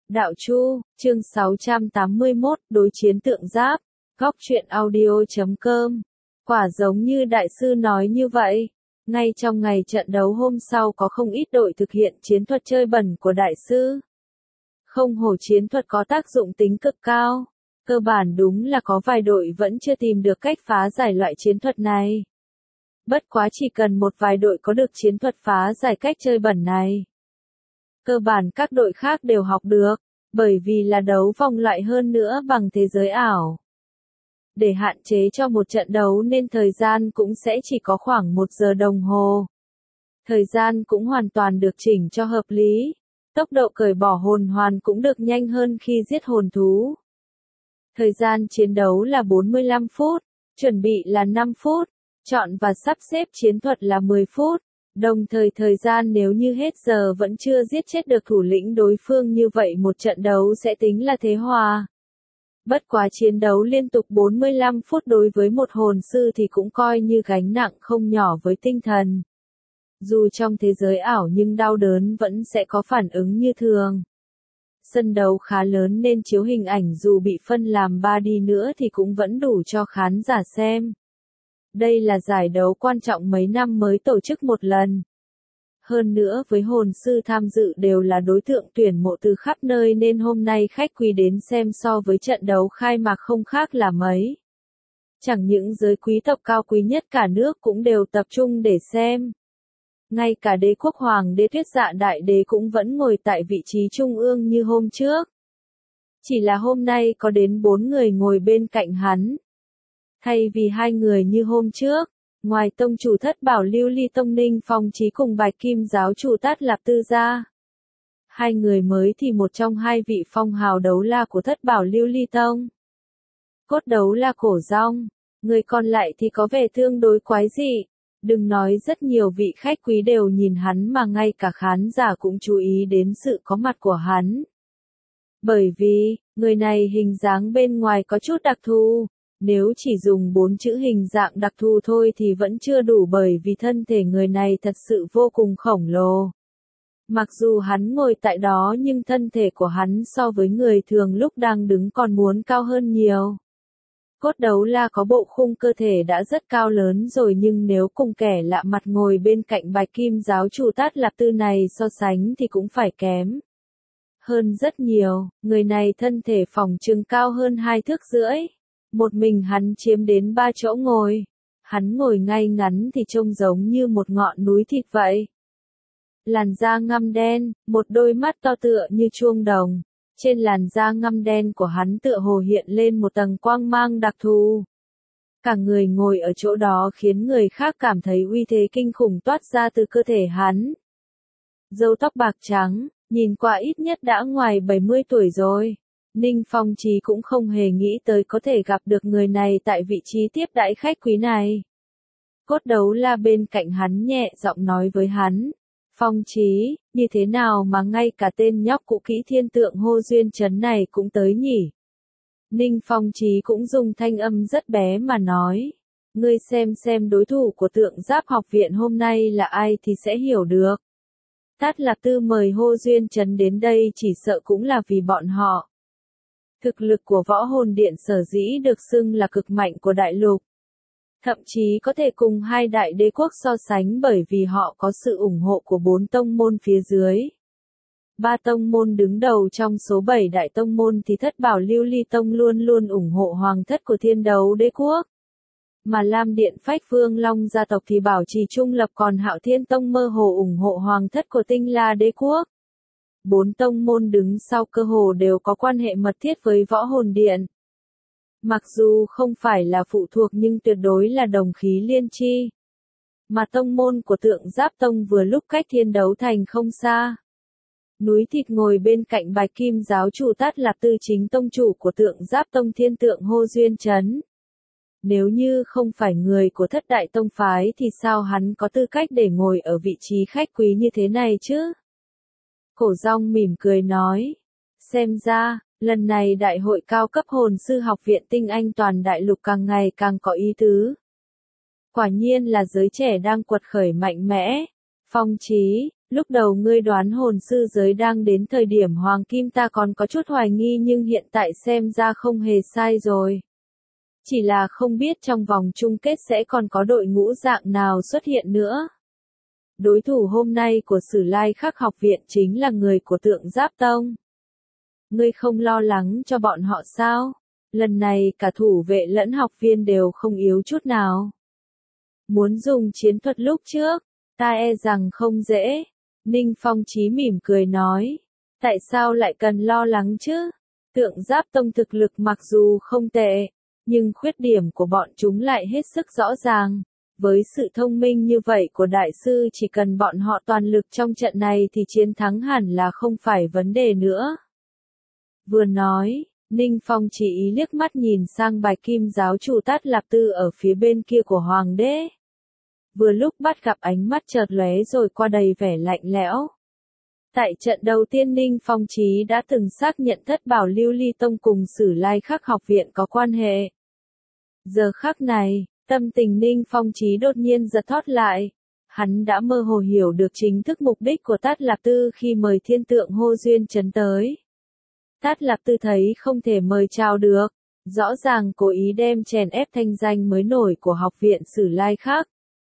Đạo Chu, chương 681, đối chiến tượng giáp, góc truyện audio.com. Quả giống như đại sư nói như vậy. Ngay trong ngày trận đấu hôm sau có không ít đội thực hiện chiến thuật chơi bẩn của đại sư. Không hổ chiến thuật có tác dụng tính cực cao. Cơ bản đúng là có vài đội vẫn chưa tìm được cách phá giải loại chiến thuật này. Bất quá chỉ cần một vài đội có được chiến thuật phá giải cách chơi bẩn này. Cơ bản các đội khác đều học được, bởi vì là đấu vòng loại hơn nữa bằng thế giới ảo. Để hạn chế cho một trận đấu nên thời gian cũng sẽ chỉ có khoảng 1 giờ đồng hồ. Thời gian cũng hoàn toàn được chỉnh cho hợp lý. Tốc độ cởi bỏ hồn hoàn cũng được nhanh hơn khi giết hồn thú. Thời gian chiến đấu là 45 phút, chuẩn bị là 5 phút, chọn và sắp xếp chiến thuật là 10 phút. Đồng thời thời gian nếu như hết giờ vẫn chưa giết chết được thủ lĩnh đối phương như vậy một trận đấu sẽ tính là thế hòa. Bất quá chiến đấu liên tục 45 phút đối với một hồn sư thì cũng coi như gánh nặng không nhỏ với tinh thần. Dù trong thế giới ảo nhưng đau đớn vẫn sẽ có phản ứng như thường. Sân đấu khá lớn nên chiếu hình ảnh dù bị phân làm 3D nữa thì cũng vẫn đủ cho khán giả xem. Đây là giải đấu quan trọng mấy năm mới tổ chức một lần. Hơn nữa với hồn sư tham dự đều là đối tượng tuyển mộ từ khắp nơi nên hôm nay khách quý đến xem so với trận đấu khai mạc không khác là mấy. Chẳng những giới quý tộc cao quý nhất cả nước cũng đều tập trung để xem. Ngay cả đế quốc hoàng đế Tuyết Dạ Đại Đế cũng vẫn ngồi tại vị trí trung ương như hôm trước. Chỉ là hôm nay có đến 4 người ngồi bên cạnh hắn. Thay vì 2 người như hôm trước, ngoài tông chủ Thất Bảo Lưu Ly Tông Ninh Phong Chí cùng Bạch Kim giáo chủ Tát Lạp Tư ra. 2 người mới thì một trong 2 vị phong hào đấu la của Thất Bảo Lưu Ly Tông. Cốt đấu la Cổ Rong, người còn lại thì có vẻ tương đối quái dị. Đừng nói rất nhiều vị khách quý đều nhìn hắn mà ngay cả khán giả cũng chú ý đến sự có mặt của hắn. Bởi vì, người này hình dáng bên ngoài có chút đặc thù. Nếu chỉ dùng 4 chữ hình dạng đặc thù thôi thì vẫn chưa đủ bởi vì thân thể người này thật sự vô cùng khổng lồ. Mặc dù hắn ngồi tại đó nhưng thân thể của hắn so với người thường lúc đang đứng còn muốn cao hơn nhiều. Cốt đấu la có bộ khung cơ thể đã rất cao lớn rồi nhưng nếu cùng kẻ lạ mặt ngồi bên cạnh Bạch Kim giáo chủ Tát Lạp Tư này so sánh thì cũng phải kém hơn rất nhiều. Người này thân thể phỏng chừng cao hơn 2 thước rưỡi. Một mình hắn chiếm đến 3 chỗ ngồi. Hắn ngồi ngay ngắn thì trông giống như một ngọn núi thịt vậy. Làn da ngăm đen, một đôi mắt to tựa như chuông đồng. Trên làn da ngăm đen của hắn tựa hồ hiện lên một tầng quang mang đặc thù. Cả người ngồi ở chỗ đó khiến người khác cảm thấy uy thế kinh khủng toát ra từ cơ thể hắn. Râu tóc bạc trắng, nhìn qua ít nhất đã ngoài 70 tuổi rồi. Ninh Phong Chí cũng không hề nghĩ tới có thể gặp được người này tại vị trí tiếp đãi khách quý này. Cốt đấu la bên cạnh hắn nhẹ giọng nói với hắn. Phong Chí, như thế nào mà ngay cả tên nhóc cũ kỹ thiên tượng hô duyên chấn này cũng tới nhỉ? Ninh Phong Chí cũng dùng thanh âm rất bé mà nói. Ngươi xem đối thủ của tượng giáp học viện hôm nay là ai thì sẽ hiểu được. Tát Lạp Tư mời hô duyên chấn đến đây chỉ sợ cũng là vì bọn họ. Thực lực của võ hồn điện sở dĩ được xưng là cực mạnh của đại lục. Thậm chí có thể cùng 2 đại đế quốc so sánh bởi vì họ có sự ủng hộ của 4 tông môn phía dưới. 3 tông môn đứng đầu trong số 7 đại tông môn thì Thất Bảo Lưu Ly Tông luôn luôn ủng hộ hoàng thất của Thiên Đấu Đế Quốc. Mà Lam Điện Phách Vương Long gia tộc thì bảo trì trung lập còn Hạo Thiên Tông mơ hồ ủng hộ hoàng thất của Tinh La Đế Quốc. 4 tông môn đứng sau cơ hồ đều có quan hệ mật thiết với võ hồn điện. Mặc dù không phải là phụ thuộc nhưng tuyệt đối là đồng khí liên chi. Mà tông môn của tượng giáp tông vừa lúc cách Thiên Đấu Thành không xa. Núi thịt ngồi bên cạnh Bạch Kim giáo chủ Tát Lạp Tư chính tông chủ của tượng giáp tông thiên tượng hô duyên chấn. Nếu như không phải người của thất đại tông phái thì sao hắn có tư cách để ngồi ở vị trí khách quý như thế này chứ? Cổ Rong mỉm cười nói. Xem ra, lần này đại hội cao cấp hồn sư học viện tinh anh toàn đại lục càng ngày càng có ý tứ. Quả nhiên là giới trẻ đang quật khởi mạnh mẽ. Phong Chí, Lúc đầu ngươi đoán hồn sư giới đang đến thời điểm hoàng kim ta còn có chút hoài nghi nhưng hiện tại xem ra không hề sai rồi. Chỉ là không biết trong vòng chung kết sẽ còn có đội ngũ dạng nào xuất hiện nữa. Đối thủ hôm nay của Sử Lai Khắc học viện chính là người của Tượng Giáp Tông. Ngươi không lo lắng cho bọn họ sao? Lần này cả thủ vệ lẫn học viên đều không yếu chút nào. Muốn dùng chiến thuật lúc trước, ta e rằng không dễ. Ninh Phong Chí mỉm cười nói. Tại sao lại cần lo lắng chứ? Tượng Giáp Tông thực lực mặc dù không tệ, nhưng khuyết điểm của bọn chúng lại hết sức rõ ràng. Với sự thông minh như vậy của đại sư chỉ cần bọn họ toàn lực trong trận này thì chiến thắng hẳn là không phải vấn đề nữa. Vừa nói, Ninh Phong chỉ ý liếc mắt nhìn sang Bạch Kim giáo chủ Tát Lạp Tư ở phía bên kia của hoàng đế. Vừa lúc bắt gặp ánh mắt chợt lóe rồi qua đầy vẻ lạnh lẽo. Tại trận đầu tiên Ninh Phong Chí đã từng xác nhận Thất Bảo Lưu Ly Tông cùng Sử Lai Khắc học viện có quan hệ. Giờ khắc này, tâm tình Ninh Phong Chí đột nhiên giật thót lại. Hắn đã mơ hồ hiểu được chính thức mục đích của Tát Lạp Tư khi mời thiên tượng Hô Duyên Chấn tới. Tát Lạp Tư thấy không thể mời chào được, rõ ràng cố ý đem chèn ép thanh danh mới nổi của học viện Sử Lai Khắc.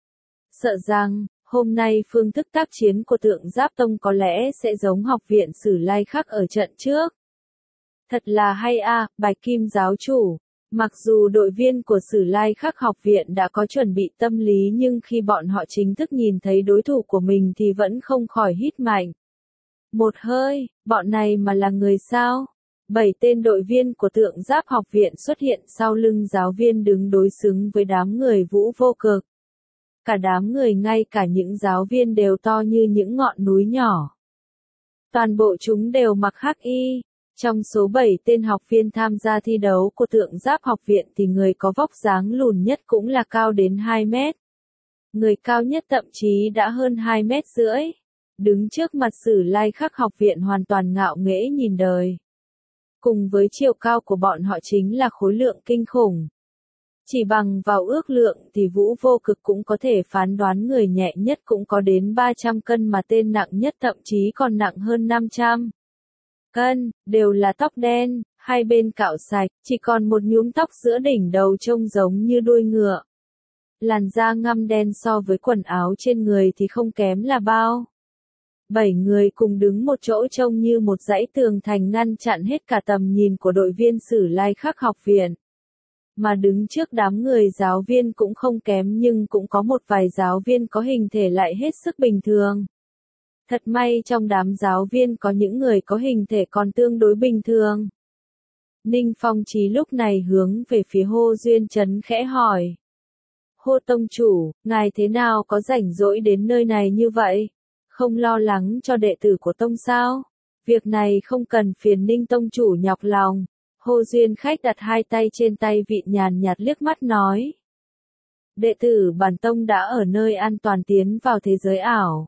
Sợ rằng, hôm nay phương thức tác chiến của Tượng Giáp Tông có lẽ sẽ giống học viện Sử Lai Khắc ở trận trước. Thật là hay a, Bạch Kim giáo chủ. Mặc dù đội viên của Sử Lai Khắc học viện đã có chuẩn bị tâm lý nhưng khi bọn họ chính thức nhìn thấy đối thủ của mình thì vẫn không khỏi hít mạnh. Một hơi, bọn này mà là người sao? 7 tên đội viên của Tượng Giáp học viện xuất hiện sau lưng giáo viên đứng đối xứng với đám người Vũ Vô Cực. Cả đám người ngay cả những giáo viên đều to như những ngọn núi nhỏ. Toàn bộ chúng đều mặc hắc y. Trong số 7 tên học viên tham gia thi đấu của Tượng Giáp học viện thì người có vóc dáng lùn nhất cũng là cao đến 2 mét. Người cao nhất thậm chí đã hơn 2 mét rưỡi. Đứng trước mặt Sử Lai Khắc học viện hoàn toàn ngạo nghễ nhìn đời. Cùng với chiều cao của bọn họ chính là khối lượng kinh khủng. Chỉ bằng vào ước lượng thì Vũ Vô Cực cũng có thể phán đoán người nhẹ nhất cũng có đến 300 cân mà tên nặng nhất thậm chí còn nặng hơn 500 cân, đều là tóc đen, hai bên cạo sạch, chỉ còn một nhúm tóc giữa đỉnh đầu trông giống như đuôi ngựa. Làn da ngăm đen so với quần áo trên người thì không kém là bao. 7 người cùng đứng một chỗ trông như một dãy tường thành ngăn chặn hết cả tầm nhìn của đội viên Sử Lai Khắc học viện. Mà đứng trước đám người giáo viên cũng không kém nhưng cũng có một vài giáo viên có hình thể lại hết sức bình thường. Thật may trong đám giáo viên có những người có hình thể còn tương đối bình thường. Ninh Phong Chí lúc này hướng về phía Hô Duyên Chấn khẽ hỏi. Hô tông chủ, ngài thế nào có rảnh rỗi đến nơi này như vậy? Không lo lắng cho đệ tử của tông sao? Việc này không cần phiền Ninh tông chủ nhọc lòng. Hô Duyên Khách đặt hai tay trên tay vịn nhàn nhạt liếc mắt nói. Đệ tử bản tông đã ở nơi an toàn tiến vào thế giới ảo.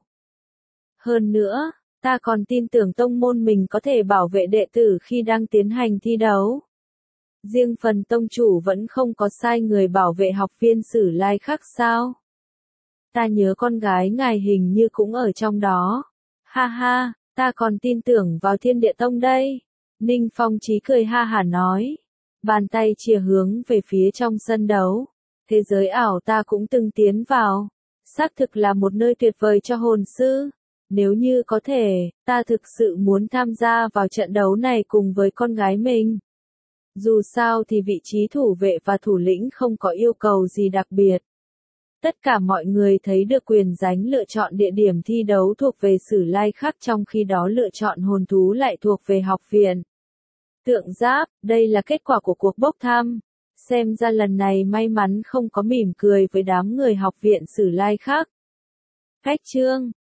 Hơn nữa, ta còn tin tưởng tông môn mình có thể bảo vệ đệ tử khi đang tiến hành thi đấu. Riêng phần tông chủ vẫn không có sai người bảo vệ học viên Sử Lai Khắc sao? Ta nhớ con gái ngài hình như cũng ở trong đó. Ha ha, ta còn tin tưởng vào Thiên Địa Tông đây. Ninh Phong Chí cười ha hả nói. Bàn tay chìa hướng về phía trong sân đấu. Thế giới ảo ta cũng từng tiến vào. Xác thực là một nơi tuyệt vời cho hồn sư. Nếu như có thể, ta thực sự muốn tham gia vào trận đấu này cùng với con gái mình. Dù sao thì vị trí thủ vệ và thủ lĩnh không có yêu cầu gì đặc biệt. Tất cả mọi người thấy được quyền giành lựa chọn địa điểm thi đấu thuộc về Sử Lai Khắc trong khi đó lựa chọn hồn thú lại thuộc về học viện. Tượng Giáp, đây là kết quả của cuộc bốc thăm. Xem ra lần này may mắn không có mỉm cười với đám người học viện Sử Lai Khắc. Khách chương